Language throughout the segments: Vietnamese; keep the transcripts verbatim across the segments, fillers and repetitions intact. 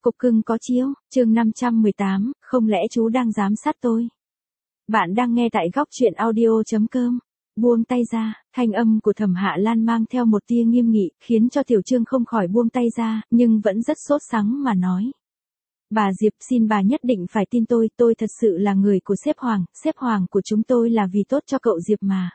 Cục cưng có chiếu, chương năm trăm mười tám, không lẽ chú đang giám sát tôi? Bạn đang nghe tại góc truyện audio.com. Buông tay ra, thanh âm của Thẩm Hạ Lan mang theo một tia nghiêm nghị, khiến cho Tiểu Trương không khỏi buông tay ra, nhưng vẫn rất sốt sắng mà nói. Bà Diệp, xin bà nhất định phải tin tôi, tôi thật sự là người của sếp Hoàng, sếp Hoàng của chúng tôi là vì tốt cho cậu Diệp mà.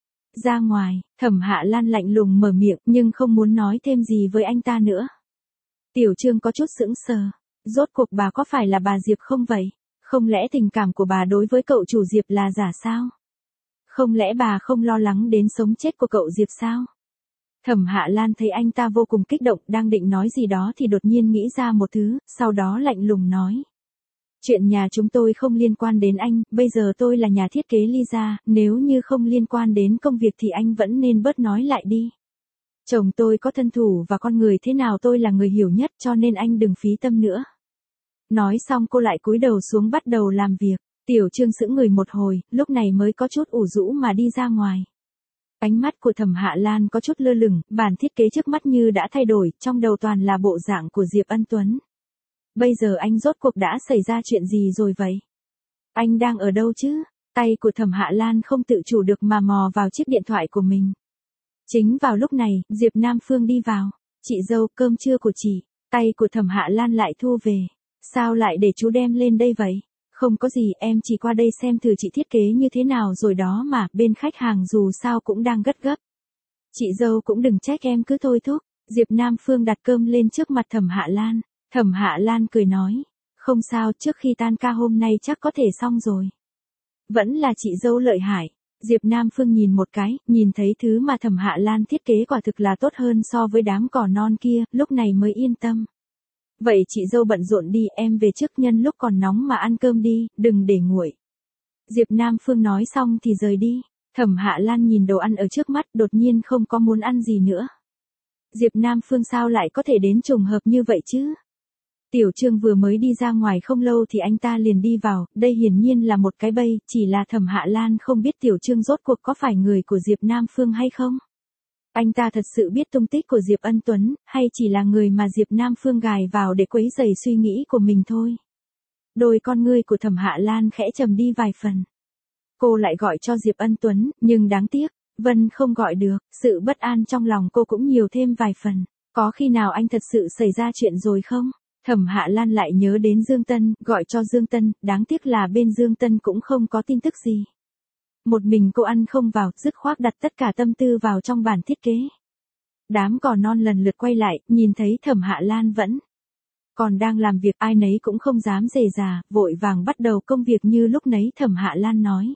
Ra ngoài, Thẩm Hạ Lan lạnh lùng mở miệng, nhưng không muốn nói thêm gì với anh ta nữa. Tiểu Trương có chút sững sờ, rốt cuộc bà có phải là bà Diệp không vậy? Không lẽ tình cảm của bà đối với cậu chủ Diệp là giả sao? Không lẽ bà không lo lắng đến sống chết của cậu Diệp sao? Thẩm Hạ Lan thấy anh ta vô cùng kích động, đang định nói gì đó thì đột nhiên nghĩ ra một thứ, sau đó lạnh lùng nói. Chuyện nhà chúng tôi không liên quan đến anh, bây giờ tôi là nhà thiết kế Lisa, nếu như không liên quan đến công việc thì anh vẫn nên bớt nói lại đi. Chồng tôi có thân thủ và con người thế nào tôi là người hiểu nhất, cho nên anh đừng phí tâm nữa. Nói xong cô lại cúi đầu xuống bắt đầu làm việc. Tiểu Trương sững người một hồi, lúc này mới có chút ủ rũ mà đi ra ngoài. Ánh mắt của Thẩm Hạ Lan có chút lơ lửng, bản thiết kế trước mắt như đã thay đổi, trong đầu toàn là bộ dạng của Diệp Ân Tuấn. Bây giờ anh rốt cuộc đã xảy ra chuyện gì rồi vậy? Anh đang ở đâu chứ? Tay của Thẩm Hạ Lan không tự chủ được mà mò vào chiếc điện thoại của mình. Chính vào lúc này, Diệp Nam Phương đi vào. Chị dâu, cơm trưa của chị. Tay của Thẩm Hạ Lan lại thu về. Sao lại để chú đem lên đây vậy? Không có gì, em chỉ qua đây xem thử chị thiết kế như thế nào rồi đó mà, bên khách hàng dù sao cũng đang gấp gấp. Chị dâu cũng đừng trách em cứ thôi thúc. Diệp Nam Phương đặt cơm lên trước mặt Thẩm Hạ Lan. Thẩm Hạ Lan cười nói. Không sao, trước khi tan ca hôm nay chắc có thể xong rồi. Vẫn là chị dâu lợi hại. Diệp Nam Phương nhìn một cái, nhìn thấy thứ mà Thẩm Hạ Lan thiết kế quả thực là tốt hơn so với đám cỏ non kia, lúc này mới yên tâm. Vậy chị dâu bận rộn đi, em về trước nhân lúc còn nóng mà ăn cơm đi, đừng để nguội. Diệp Nam Phương nói xong thì rời đi. Thẩm Hạ Lan nhìn đồ ăn ở trước mắt, đột nhiên không có muốn ăn gì nữa. Diệp Nam Phương sao lại có thể đến trùng hợp như vậy chứ? Tiểu Trương vừa mới đi ra ngoài không lâu thì anh ta liền đi vào, đây hiển nhiên là một cái bẫy, chỉ là Thẩm Hạ Lan không biết Tiểu Trương rốt cuộc có phải người của Diệp Nam Phương hay không? Anh ta thật sự biết tung tích của Diệp Ân Tuấn, hay chỉ là người mà Diệp Nam Phương gài vào để quấy rầy suy nghĩ của mình thôi? Đôi con ngươi của Thẩm Hạ Lan khẽ trầm đi vài phần. Cô lại gọi cho Diệp Ân Tuấn, nhưng đáng tiếc, Vân không gọi được, sự bất an trong lòng cô cũng nhiều thêm vài phần. Có khi nào anh thật sự xảy ra chuyện rồi không? Thẩm Hạ Lan lại nhớ đến Dương Tân, gọi cho Dương Tân, đáng tiếc là bên Dương Tân cũng không có tin tức gì. Một mình cô ăn không vào, dứt khoát đặt tất cả tâm tư vào trong bản thiết kế. Đám cỏ non lần lượt quay lại, nhìn thấy Thẩm Hạ Lan vẫn còn đang làm việc, ai nấy cũng không dám dè dà, vội vàng bắt đầu công việc như lúc nấy Thẩm Hạ Lan nói.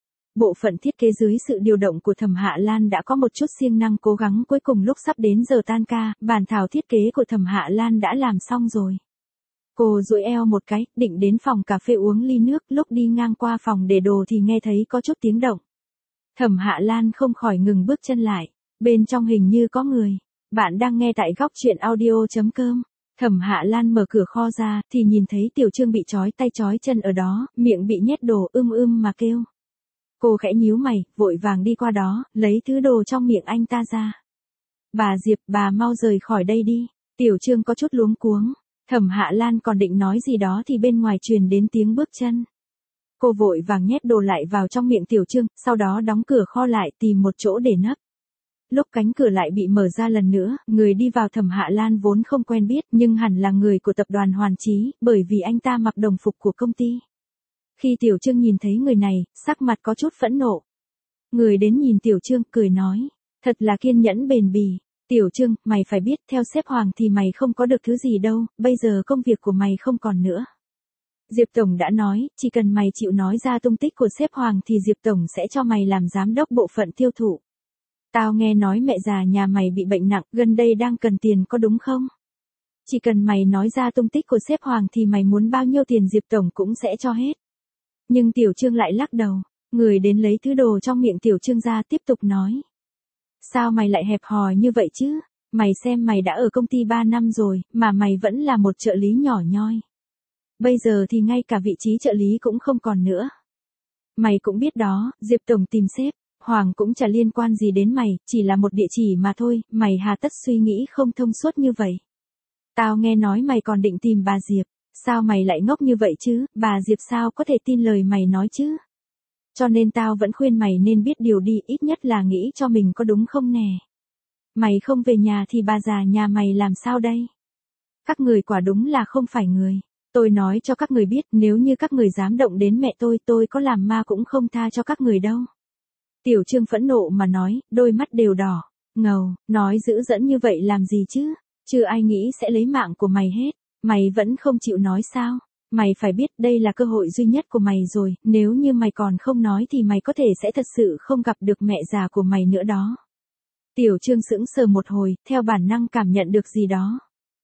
Bộ phận thiết kế dưới sự điều động của Thẩm Hạ Lan đã có một chút siêng năng cố gắng, cuối cùng lúc sắp đến giờ tan ca, bản thảo thiết kế của Thẩm Hạ Lan đã làm xong rồi. Cô duỗi eo một cái, định đến phòng cà phê uống ly nước, lúc đi ngang qua phòng để đồ thì nghe thấy có chút tiếng động. Thẩm Hạ Lan không khỏi ngừng bước chân lại, bên trong hình như có người. Bạn đang nghe tại góc truyện audio.com. Thẩm Hạ Lan mở cửa kho ra, thì nhìn thấy Tiểu Trương bị trói tay trói chân ở đó, miệng bị nhét đồ ưm ưm mà kêu. Cô khẽ nhíu mày, vội vàng đi qua đó, lấy thứ đồ trong miệng anh ta ra. Bà Diệp, bà mau rời khỏi đây đi. Tiểu Trương có chút luống cuống. Thẩm Hạ Lan còn định nói gì đó thì bên ngoài truyền đến tiếng bước chân. Cô vội vàng nhét đồ lại vào trong miệng Tiểu Trương, sau đó đóng cửa kho lại tìm một chỗ để nấp. Lúc cánh cửa lại bị mở ra lần nữa, người đi vào Thẩm Hạ Lan vốn không quen biết nhưng hẳn là người của tập đoàn Hoàn Chí, bởi vì anh ta mặc đồng phục của công ty. Khi Tiểu Trương nhìn thấy người này, sắc mặt có chút phẫn nộ. Người đến nhìn Tiểu Trương, cười nói, thật là kiên nhẫn bền bỉ. Tiểu Trương, mày phải biết, theo sếp Hoàng thì mày không có được thứ gì đâu, bây giờ công việc của mày không còn nữa. Diệp Tổng đã nói, chỉ cần mày chịu nói ra tung tích của sếp Hoàng thì Diệp Tổng sẽ cho mày làm giám đốc bộ phận tiêu thụ. Tao nghe nói mẹ già nhà mày bị bệnh nặng, gần đây đang cần tiền có đúng không? Chỉ cần mày nói ra tung tích của sếp Hoàng thì mày muốn bao nhiêu tiền Diệp Tổng cũng sẽ cho hết. Nhưng Tiểu Trương lại lắc đầu, người đến lấy thứ đồ trong miệng Tiểu Trương ra tiếp tục nói. Sao mày lại hẹp hòi như vậy chứ? Mày xem mày đã ở công ty ba năm rồi, mà mày vẫn là một trợ lý nhỏ nhoi. Bây giờ thì ngay cả vị trí trợ lý cũng không còn nữa. Mày cũng biết đó, Diệp Tổng tìm sếp Hoàng cũng chả liên quan gì đến mày, chỉ là một địa chỉ mà thôi, mày hà tất suy nghĩ không thông suốt như vậy. Tao nghe nói mày còn định tìm bà Diệp, sao mày lại ngốc như vậy chứ, bà Diệp sao có thể tin lời mày nói chứ? Cho nên tao vẫn khuyên mày nên biết điều đi, ít nhất là nghĩ cho mình có đúng không nè. Mày không về nhà thì bà già nhà mày làm sao đây? Các người quả đúng là không phải người. Tôi nói cho các người biết, nếu như các người dám động đến mẹ tôi, tôi có làm ma cũng không tha cho các người đâu. Tiểu Trương phẫn nộ mà nói, đôi mắt đều đỏ, ngầu, nói dữ dẫn như vậy làm gì chứ? Chưa ai nghĩ sẽ lấy mạng của mày hết. Mày vẫn không chịu nói sao? Mày phải biết đây là cơ hội duy nhất của mày rồi, nếu như mày còn không nói thì mày có thể sẽ thật sự không gặp được mẹ già của mày nữa đó. Tiểu Trương sững sờ một hồi, theo bản năng cảm nhận được gì đó.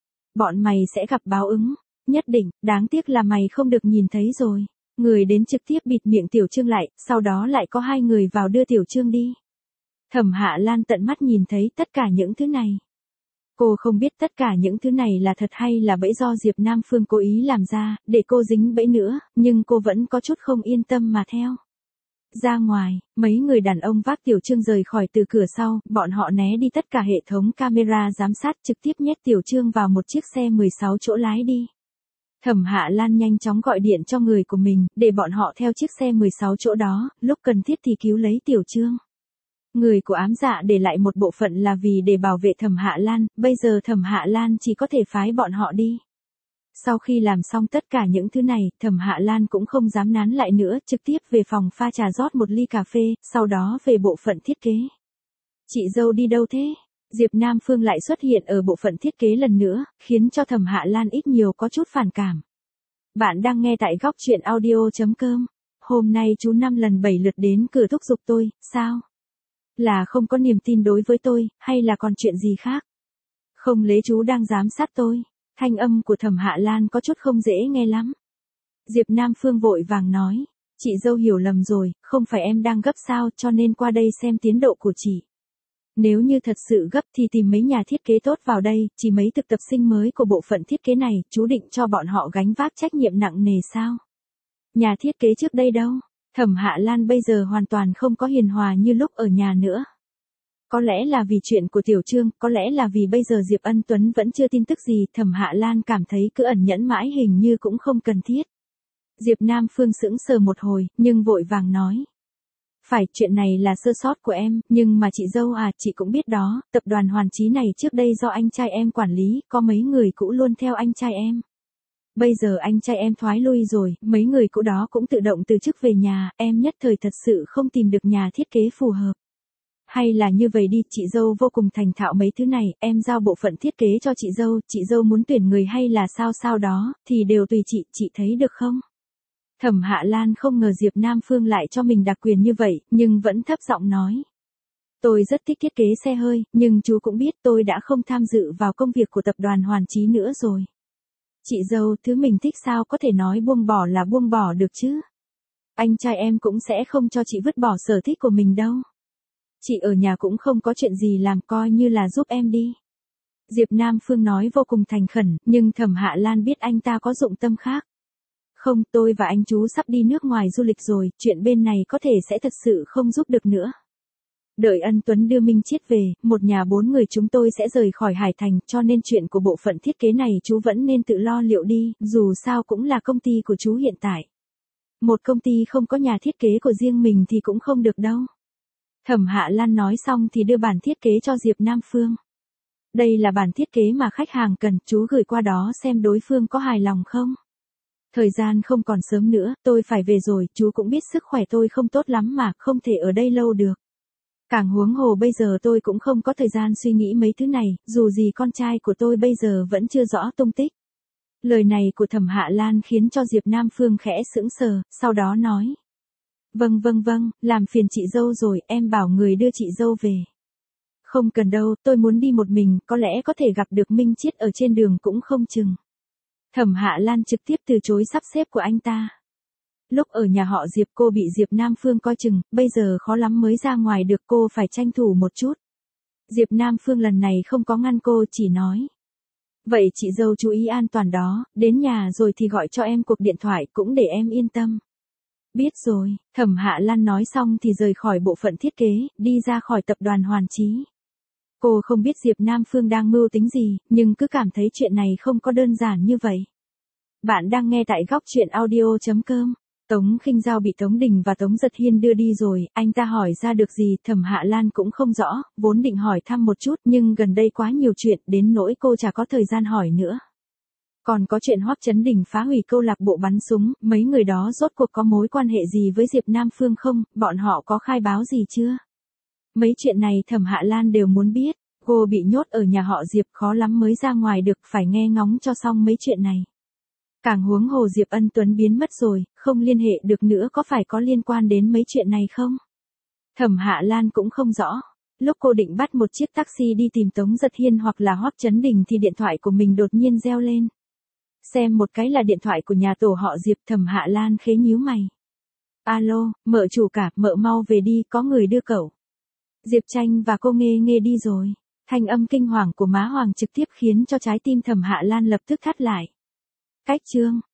Bọn mày sẽ gặp báo ứng, nhất định, đáng tiếc là mày không được nhìn thấy rồi. Người đến trực tiếp bịt miệng Tiểu Trương lại, sau đó lại có hai người vào đưa Tiểu Trương đi. Thẩm Hạ Lan tận mắt nhìn thấy tất cả những thứ này. Cô không biết tất cả những thứ này là thật hay là bẫy do Diệp Nam Phương cố ý làm ra, để cô dính bẫy nữa, nhưng cô vẫn có chút không yên tâm mà theo. Ra ngoài, mấy người đàn ông vác Tiểu Trương rời khỏi từ cửa sau, bọn họ né đi tất cả hệ thống camera giám sát, trực tiếp nhét Tiểu Trương vào một chiếc xe mười sáu chỗ lái đi. Thẩm Hạ Lan nhanh chóng gọi điện cho người của mình, để bọn họ theo chiếc xe mười sáu chỗ đó, lúc cần thiết thì cứu lấy Tiểu Trương. Người của ám dạ để lại một bộ phận là vì để bảo vệ Thẩm Hạ Lan, bây giờ Thẩm Hạ Lan chỉ có thể phái bọn họ đi. Sau khi làm xong tất cả những thứ này, Thẩm Hạ Lan cũng không dám nán lại nữa, trực tiếp về phòng pha trà rót một ly cà phê, sau đó về bộ phận thiết kế. Chị dâu đi đâu thế? Diệp Nam Phương lại xuất hiện ở bộ phận thiết kế lần nữa, khiến cho Thẩm Hạ Lan ít nhiều có chút phản cảm. Bạn đang nghe tại góc truyện audio chấm com. Hôm nay chú năm lần bảy lượt đến cửa thúc giục tôi, sao? Là không có niềm tin đối với tôi, hay là còn chuyện gì khác? Không lẽ chú đang giám sát tôi? Thanh âm của Thẩm Hạ Lan có chút không dễ nghe lắm. Diệp Nam Phương vội vàng nói, chị dâu hiểu lầm rồi, không phải em đang gấp sao, cho nên qua đây xem tiến độ của chị. Nếu như thật sự gấp thì tìm mấy nhà thiết kế tốt vào đây, chỉ mấy thực tập sinh mới của bộ phận thiết kế này, chú định cho bọn họ gánh vác trách nhiệm nặng nề sao? Nhà thiết kế trước đây đâu? Thẩm Hạ Lan bây giờ hoàn toàn không có hiền hòa như lúc ở nhà nữa. Có lẽ là vì chuyện của Tiểu Trương, có lẽ là vì bây giờ Diệp Ân Tuấn vẫn chưa tin tức gì, Thẩm Hạ Lan cảm thấy cứ ẩn nhẫn mãi hình như cũng không cần thiết. Diệp Nam Phương sững sờ một hồi, nhưng vội vàng nói. Phải, chuyện này là sơ sót của em, nhưng mà chị dâu à, chị cũng biết đó, tập đoàn Hoàn Chí này trước đây do anh trai em quản lý, có mấy người cũ luôn theo anh trai em. Bây giờ anh trai em thoái lui rồi, mấy người cũ đó cũng tự động từ chức về nhà, em nhất thời thật sự không tìm được nhà thiết kế phù hợp. Hay là như vậy đi, chị dâu vô cùng thành thạo mấy thứ này, em giao bộ phận thiết kế cho chị dâu, chị dâu muốn tuyển người hay là sao sao đó, thì đều tùy chị, chị thấy được không? Thẩm Hạ Lan không ngờ Diệp Nam Phương lại cho mình đặc quyền như vậy, nhưng vẫn thấp giọng nói. Tôi rất thích thiết kế xe hơi, nhưng chú cũng biết tôi đã không tham dự vào công việc của tập đoàn Hoàn Chí nữa rồi. Chị dâu, thứ mình thích sao có thể nói buông bỏ là buông bỏ được chứ? Anh trai em cũng sẽ không cho chị vứt bỏ sở thích của mình đâu. Chị ở nhà cũng không có chuyện gì làm, coi như là giúp em đi. Diệp Nam Phương nói vô cùng thành khẩn, nhưng Thẩm Hạ Lan biết anh ta có dụng tâm khác. Không, tôi và anh chú sắp đi nước ngoài du lịch rồi, chuyện bên này có thể sẽ thật sự không giúp được nữa. Đợi Ân Tuấn đưa Minh Chiết về, một nhà bốn người chúng tôi sẽ rời khỏi Hải Thành, cho nên chuyện của bộ phận thiết kế này chú vẫn nên tự lo liệu đi, dù sao cũng là công ty của chú hiện tại. Một công ty không có nhà thiết kế của riêng mình thì cũng không được đâu. Thẩm Hạ Lan nói xong thì đưa bản thiết kế cho Diệp Nam Phương. Đây là bản thiết kế mà khách hàng cần, chú gửi qua đó xem đối phương có hài lòng không. Thời gian không còn sớm nữa, tôi phải về rồi, chú cũng biết sức khỏe tôi không tốt lắm mà, không thể ở đây lâu được. Càng huống hồ bây giờ tôi cũng không có thời gian suy nghĩ mấy thứ này, dù gì con trai của tôi bây giờ vẫn chưa rõ tung tích. Lời này của Thẩm Hạ Lan khiến cho Diệp Nam Phương khẽ sững sờ, sau đó nói. Vâng vâng vâng, làm phiền chị dâu rồi, em bảo người đưa chị dâu về. Không cần đâu, tôi muốn đi một mình, có lẽ có thể gặp được Minh Chiết ở trên đường cũng không chừng. Thẩm Hạ Lan trực tiếp từ chối sắp xếp của anh ta. Lúc ở nhà họ Diệp cô bị Diệp Nam Phương coi chừng, bây giờ khó lắm mới ra ngoài được, cô phải tranh thủ một chút. Diệp Nam Phương lần này không có ngăn cô, chỉ nói. Vậy chị dâu chú ý an toàn đó, đến nhà rồi thì gọi cho em cuộc điện thoại cũng để em yên tâm. Biết rồi, Thẩm Hạ Lan nói xong thì rời khỏi bộ phận thiết kế, đi ra khỏi tập đoàn Hoàn Chí. Cô không biết Diệp Nam Phương đang mưu tính gì, nhưng cứ cảm thấy chuyện này không có đơn giản như vậy. Bạn đang nghe tại góc chuyện audio chấm com. Tống Khinh Giao bị Tống Đình và Tống Giật Hiên đưa đi rồi, anh ta hỏi ra được gì Thẩm Hạ Lan cũng không rõ, vốn định hỏi thăm một chút nhưng gần đây quá nhiều chuyện đến nỗi cô chả có thời gian hỏi nữa. Còn có chuyện Hoắc Chấn Đình phá hủy câu lạc bộ bắn súng, mấy người đó rốt cuộc có mối quan hệ gì với Diệp Nam Phương không, bọn họ có khai báo gì chưa? Mấy chuyện này Thẩm Hạ Lan đều muốn biết, cô bị nhốt ở nhà họ Diệp khó lắm mới ra ngoài được, phải nghe ngóng cho xong mấy chuyện này. Càng huống hồ Diệp Ân Tuấn biến mất rồi, không liên hệ được nữa, có phải có liên quan đến mấy chuyện này không? Thẩm Hạ Lan cũng không rõ. Lúc cô định bắt một chiếc taxi đi tìm Tống Giật Hiên hoặc là Hoắc Chấn Đình thì điện thoại của mình đột nhiên reo lên. Xem một cái là điện thoại của nhà tổ họ Diệp. Thẩm Hạ Lan khế nhíu mày. Alo, mợ chủ cả, mợ mau về đi, có người đưa cậu. Diệp Tranh và cô Nghê Nghê đi rồi. Thanh âm kinh hoàng của má Hoàng trực tiếp khiến cho trái tim Thẩm Hạ Lan lập tức thắt lại. Cách chương